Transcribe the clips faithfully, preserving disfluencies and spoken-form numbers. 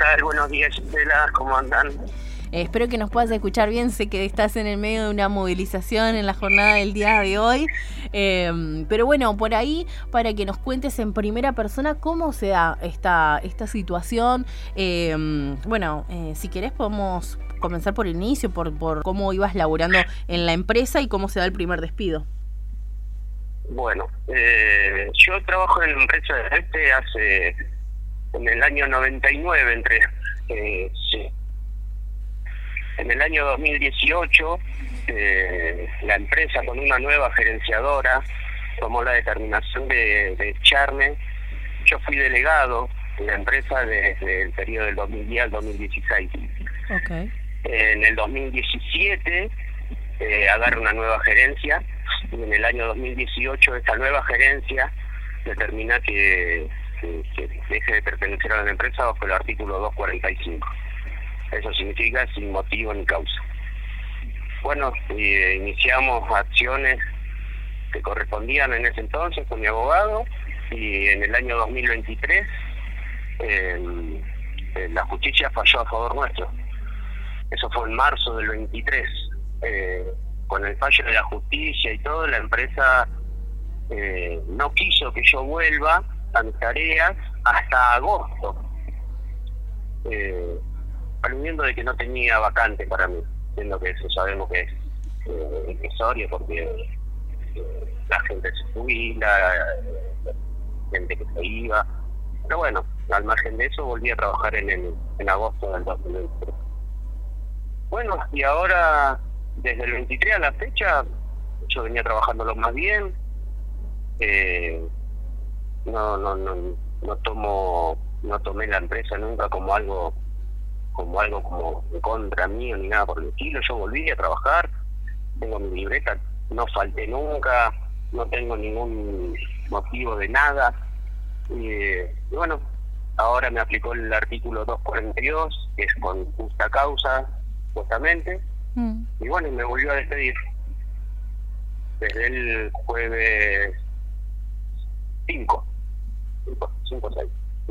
tal? Buenos días, Estela, ¿cómo andan? Eh, espero que nos puedas escuchar bien. Sé que estás en el medio de una movilización en la jornada del día de hoy. Eh, pero bueno, por ahí, para que nos cuentes en primera persona cómo se da esta, esta situación. Eh, bueno, eh, si querés podemos comenzar por el inicio, por, por cómo ibas laburando en la empresa y cómo se da el primer despido. Bueno, eh, yo trabajo en la empresa de este hace... en el año noventa y nueve entré. Eh, sí. En el año dos mil dieciocho, eh, la empresa con una nueva gerenciadora tomó la determinación de, de echarme. Yo fui delegado de la empresa desde el periodo del dos mil diez al dos mil dieciséis. Okay. En el dos mil diecisiete eh, agarro una nueva gerencia y en el año dos mil dieciocho esta nueva gerencia determina que, que, que deje de pertenecer a la empresa bajo el artículo doscientos cuarenta y cinco. Eso significa sin motivo ni causa. Bueno, eh, iniciamos acciones que correspondían en ese entonces con mi abogado y en el año dos mil veintitrés eh, eh, la justicia falló a favor nuestro. Eso fue en marzo del veintitrés. Eh, con el fallo de la justicia y todo, la empresa eh, no quiso que yo vuelva a mis tareas hasta agosto. Eh, aludiendo de que no tenía vacante para mí, siendo que eso sabemos que es eh, irrisorio porque eh, la gente se jubila, eh, gente que se iba, pero bueno, al margen de eso volví a trabajar en el, en agosto del dos mil veintitrés. Bueno, y ahora desde el veintitrés a la fecha yo venía trabajando lo más bien, eh, no, no, no, no tomo, no tomé la empresa nunca como algo como algo como en contra mío ni nada por el estilo. Yo volví a trabajar, tengo mi libreta, no falté nunca, no tengo ningún motivo de nada. Y, y bueno, ahora me aplicó el artículo doscientos cuarenta y dos, que es con justa causa, supuestamente, mm. y bueno, me volvió a despedir. Desde el jueves cinco, cinco o seis.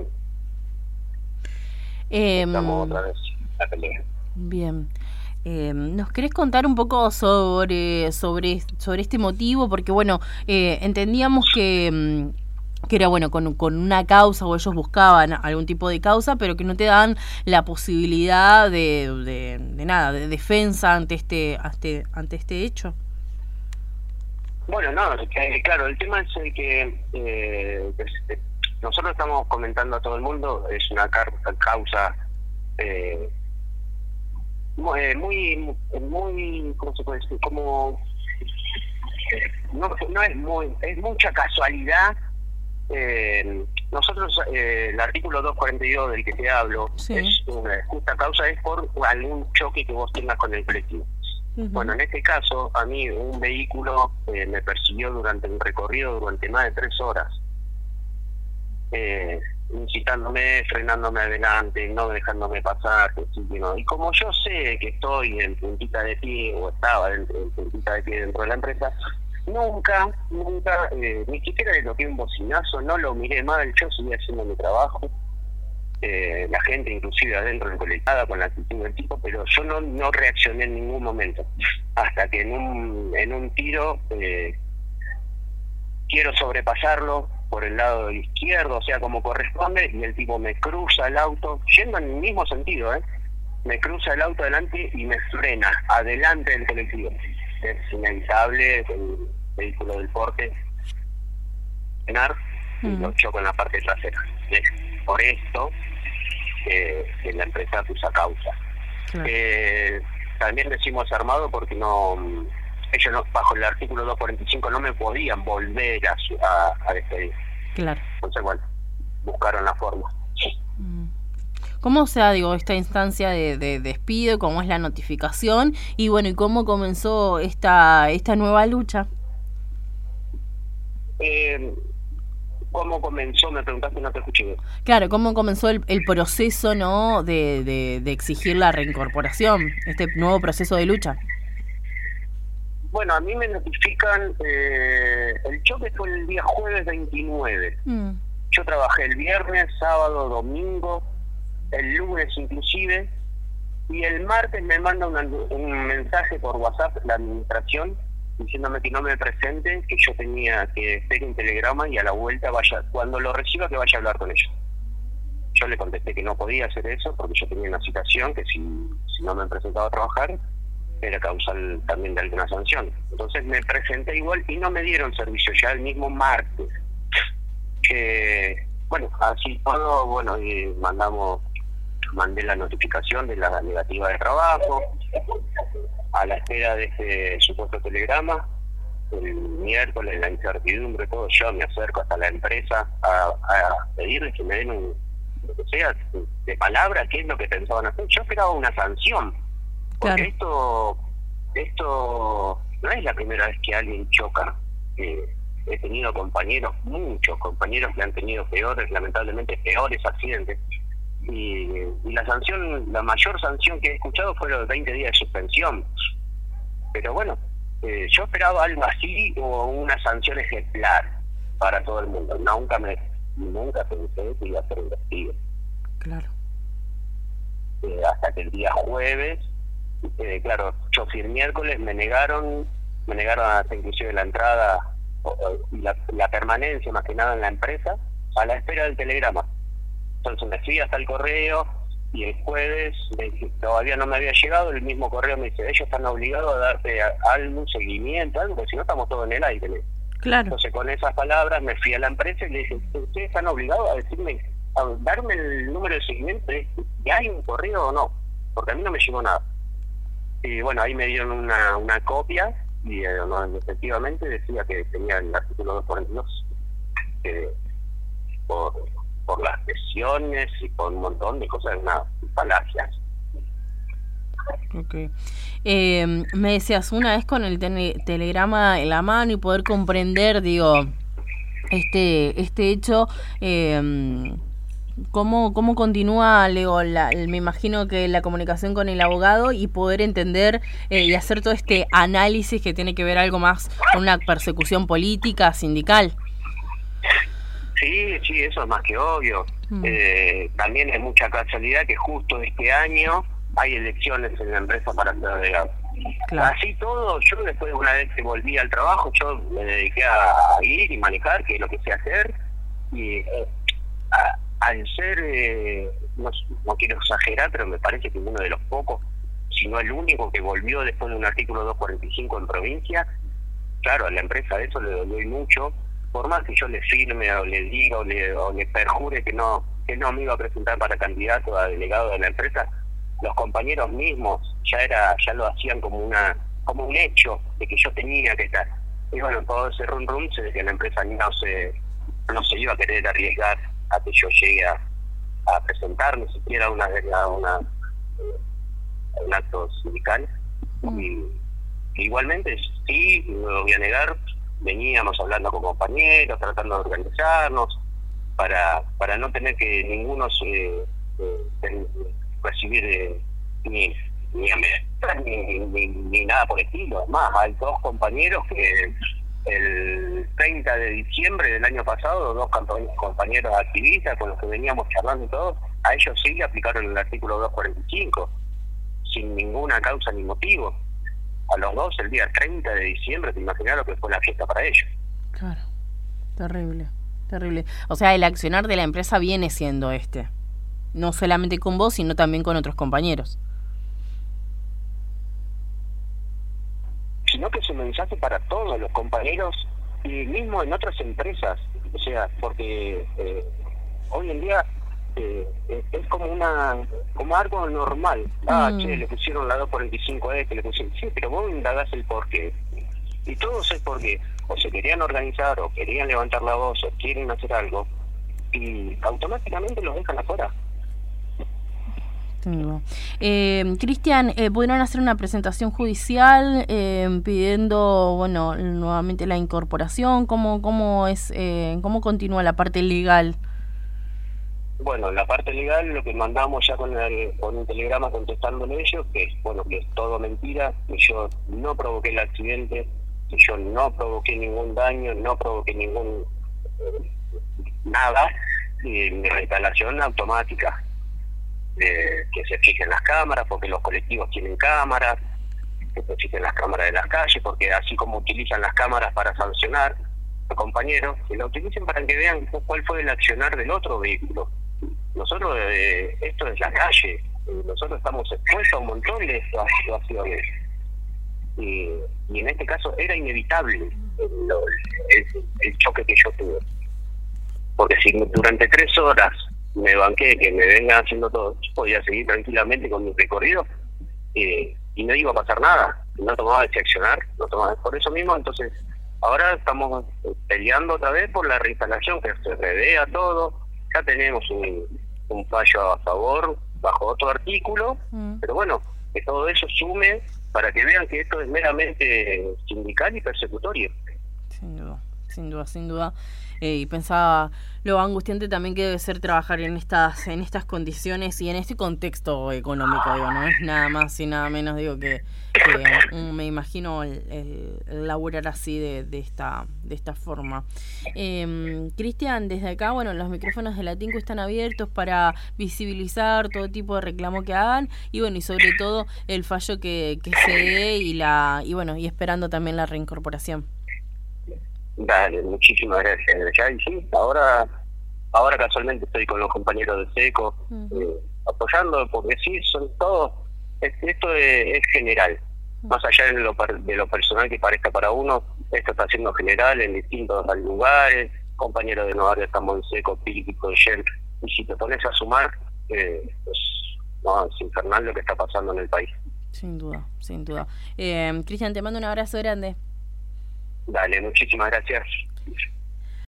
Eh, Estamos otra vez a pelea. Bien. Eh, ¿Nos querés contar un poco sobre sobre sobre este motivo? Porque bueno, eh, entendíamos que, que era bueno con, con una causa, o ellos buscaban algún tipo de causa, pero que no te dan la posibilidad de, de, de nada, de defensa ante este, ante, ante este hecho. Bueno, no, claro, el tema es el que eh, es, nosotros estamos comentando a todo el mundo, es una causa eh, muy, muy, muy, ¿cómo se puede decir? Como, no, no es muy, es mucha casualidad. Eh, nosotros, eh, el artículo doscientos cuarenta y dos del que te hablo, sí. Es una justa causa, es por algún choque que vos tengas con el colectivo. Uh-huh. Bueno, en este caso, a mí un vehículo eh, me persiguió durante un recorrido durante más de tres horas. Eh, incitándome, frenándome adelante, no dejándome pasar, que sí, no. Y como yo sé que estoy en puntita de pie, o estaba en, en puntita de pie dentro de la empresa, nunca, nunca, eh, ni siquiera le toqué un bocinazo, no lo miré mal, yo seguí haciendo mi trabajo, eh, la gente inclusive adentro del colectivo con la actitud del tipo, pero yo no, no reaccioné en ningún momento, hasta que en un, en un tiro eh, quiero sobrepasarlo por el lado izquierdo, o sea, como corresponde, y el tipo me cruza el auto, yendo en el mismo sentido, ¿eh? Me cruza el auto adelante y me frena, adelante del colectivo. Es inevitable, el vehículo del porte, frenar, y mm. lo choco en la parte trasera. Es por esto eh, que la empresa puso causa. Mm. Eh, también decimos armado porque no... ellos no, bajo el artículo doscientos cuarenta y cinco no me podían volver a, a, a despedir. Claro. Entonces, bueno, buscaron la forma. ¿Cómo se da, digo, esta instancia de, de despido? ¿Cómo es la notificación? Y bueno, ¿y cómo comenzó esta esta nueva lucha? Eh, ¿Cómo comenzó? Me preguntaste, no te escuché. Claro, ¿cómo comenzó el, el proceso, no, de, de, de exigir la reincorporación, este nuevo proceso de lucha? Bueno, a mí me notifican, eh, el choque fue el día jueves veintinueve. Mm. Yo trabajé el viernes, sábado, domingo, el lunes inclusive, y el martes me manda una, un mensaje por WhatsApp la administración diciéndome que no me presente, que yo tenía que hacer un telegrama y a la vuelta vaya, cuando lo reciba que vaya a hablar con ellos. Yo le contesté que no podía hacer eso porque yo tenía una citación que si, si no me presentaba a trabajar era causal también de alguna sanción. Entonces me presenté igual y no me dieron servicio ya el mismo martes. Que bueno, así todo, bueno, y mandamos, mandé la notificación de la negativa de trabajo, a la espera de este supuesto telegrama. El miércoles, la incertidumbre, todo, yo me acerco hasta la empresa a, a pedirles que me den un, lo que sea, de palabra, qué es lo que pensaban hacer. Yo esperaba una sanción, porque claro, esto esto no es la primera vez que alguien choca. Eh, he tenido compañeros, muchos compañeros que han tenido peores, lamentablemente peores accidentes, y, y la sanción, la mayor sanción que he escuchado fue los veinte días de suspensión. Pero bueno, eh, yo esperaba algo así o una sanción ejemplar para todo el mundo. Nunca me nunca pensé que iba a ser un castigo. Claro. Eh, hasta que el día jueves, eh, claro, yo fui el miércoles, me negaron, me negaron hasta inclusive la entrada y la, la permanencia más que nada en la empresa a la espera del telegrama. Entonces me fui hasta el correo y el jueves me dije, todavía no me había llegado, el mismo correo me dice, ellos están obligados a darte a, a algún seguimiento, algo, porque si no estamos todos en el aire. Claro. Entonces con esas palabras me fui a la empresa y le dije, ustedes están obligados a decirme, a darme el número de seguimiento, de hay un correo o no, porque a mí no me llegó nada. Y bueno, ahí me dieron una, una copia y eh, no, efectivamente decía que tenía el artículo doscientos cuarenta y dos, que por, por las lesiones y por un montón de cosas, nada, falacias. Ok. Eh, me decías, una vez con el te telegrama en la mano y poder comprender, digo, este este hecho, eh, ¿cómo, cómo continúa, Leo, la, me imagino que la comunicación con el abogado y poder entender eh, y hacer todo este análisis que tiene que ver algo más con una persecución política, sindical? Sí, sí, eso es más que obvio. Mm. Eh, también es mucha casualidad que justo este año hay elecciones en la empresa para ser delegado. Claro. Así todo, yo después de una vez que volví al trabajo, yo me dediqué a ir y manejar, que es lo que sé hacer, y eh, a, al ser, eh, no, no quiero exagerar, pero me parece que uno de los pocos, si no el único que volvió después de un artículo doscientos cuarenta y cinco en provincia, claro, a la empresa de eso le dolió mucho, por más que yo le firme o le diga o le, o le perjure que no, que no me iba a presentar para candidato a delegado de la empresa, los compañeros mismos ya era ya lo hacían como una como un hecho de que yo tenía que estar. Y bueno, todo ese rum rum se de que la empresa no se no se iba a querer arriesgar a que yo llegue a, a presentar ni siquiera una una, una un acto sindical. Mm. Y igualmente sí, no lo voy a negar, veníamos hablando con compañeros, tratando de organizarnos para para no tener que ninguno se eh, recibir eh, ni ni amenazas ni, ni, ni nada por el estilo. Además, hay dos compañeros que el treinta de diciembre del año pasado, dos compañeros activistas con los que veníamos charlando y todo, a ellos sí le aplicaron el artículo doscientos cuarenta y cinco sin ninguna causa ni motivo. A los dos el día treinta de diciembre, te imaginas lo que fue la fiesta para ellos. Claro, terrible, terrible. O sea, el accionar de la empresa viene siendo este, no solamente con vos, sino también con otros compañeros. Sino que es un mensaje para todos los compañeros y mismo en otras empresas, o sea, porque eh, hoy en día eh, es como una como algo normal. Ah, mm. che, le pusieron la doscientos cuarenta y cinco a este, le pusieron, sí, pero vos indagás el porqué. Y todos es porque o se querían organizar, o querían levantar la voz, o quieren hacer algo, y automáticamente los dejan afuera. Eh, Cristian, eh, ¿pudieron hacer una presentación judicial eh, pidiendo, bueno, nuevamente la incorporación? ¿Cómo, cómo es, eh, cómo continúa la parte legal? Bueno, la parte legal, lo que mandamos ya con, el, con un telegrama contestándole ellos, que es, bueno, que es todo mentira, que yo no provoqué el accidente, que yo no provoqué ningún daño, no provoqué ningún eh, nada, y mi retalación automática. eh, que se fijen las cámaras, porque los colectivos tienen cámaras, que se fijen las cámaras de las calles, porque así como utilizan las cámaras para sancionar a compañeros, que la utilicen para que vean cuál fue el accionar del otro vehículo. Nosotros, eh, esto es la calle, nosotros estamos expuestos a un montón de estas situaciones. Y, y en este caso era inevitable el, el, el choque que yo tuve. Porque si durante tres horas me banqué que me vengan haciendo todo, yo podía seguir tranquilamente con mi recorrido eh, y no iba a pasar nada. No tomaba ese accionar, no tomaba. Por eso mismo, entonces, ahora estamos peleando otra vez por la reinstalación, que se revea todo. Ya tenemos un, un fallo a favor bajo otro artículo, mm. pero bueno, que todo eso sume para que vean que esto es meramente sindical y persecutorio. Sin duda, sin duda, sin duda. Eh, y pensaba lo angustiante también que debe ser trabajar en estas en estas condiciones y en este contexto económico, digo, no es nada más y nada menos, digo, que, que um, me imagino el, el, el laburar así de, de esta de esta forma. Eh, Cristian, desde acá, bueno, los micrófonos de la Tincu están abiertos para visibilizar todo tipo de reclamo que hagan y bueno, y sobre todo el fallo que, que se dé y la y bueno, y esperando también la reincorporación. Dale, muchísimas gracias. Ya, y sí, ahora ahora casualmente estoy con los compañeros de SECO uh-huh. eh, apoyando, porque sí, son todos, esto es, es general, uh-huh. más allá de lo, de lo personal que parezca para uno, esto está siendo general en distintos lugares, compañeros de Novaria estamos en SECO, Pírico, de Shell, y si te pones a sumar, eh, pues no, es infernal lo que está pasando en el país. Sin duda, sin duda. Eh, Cristian, te mando un abrazo grande. Dale, muchísimas gracias.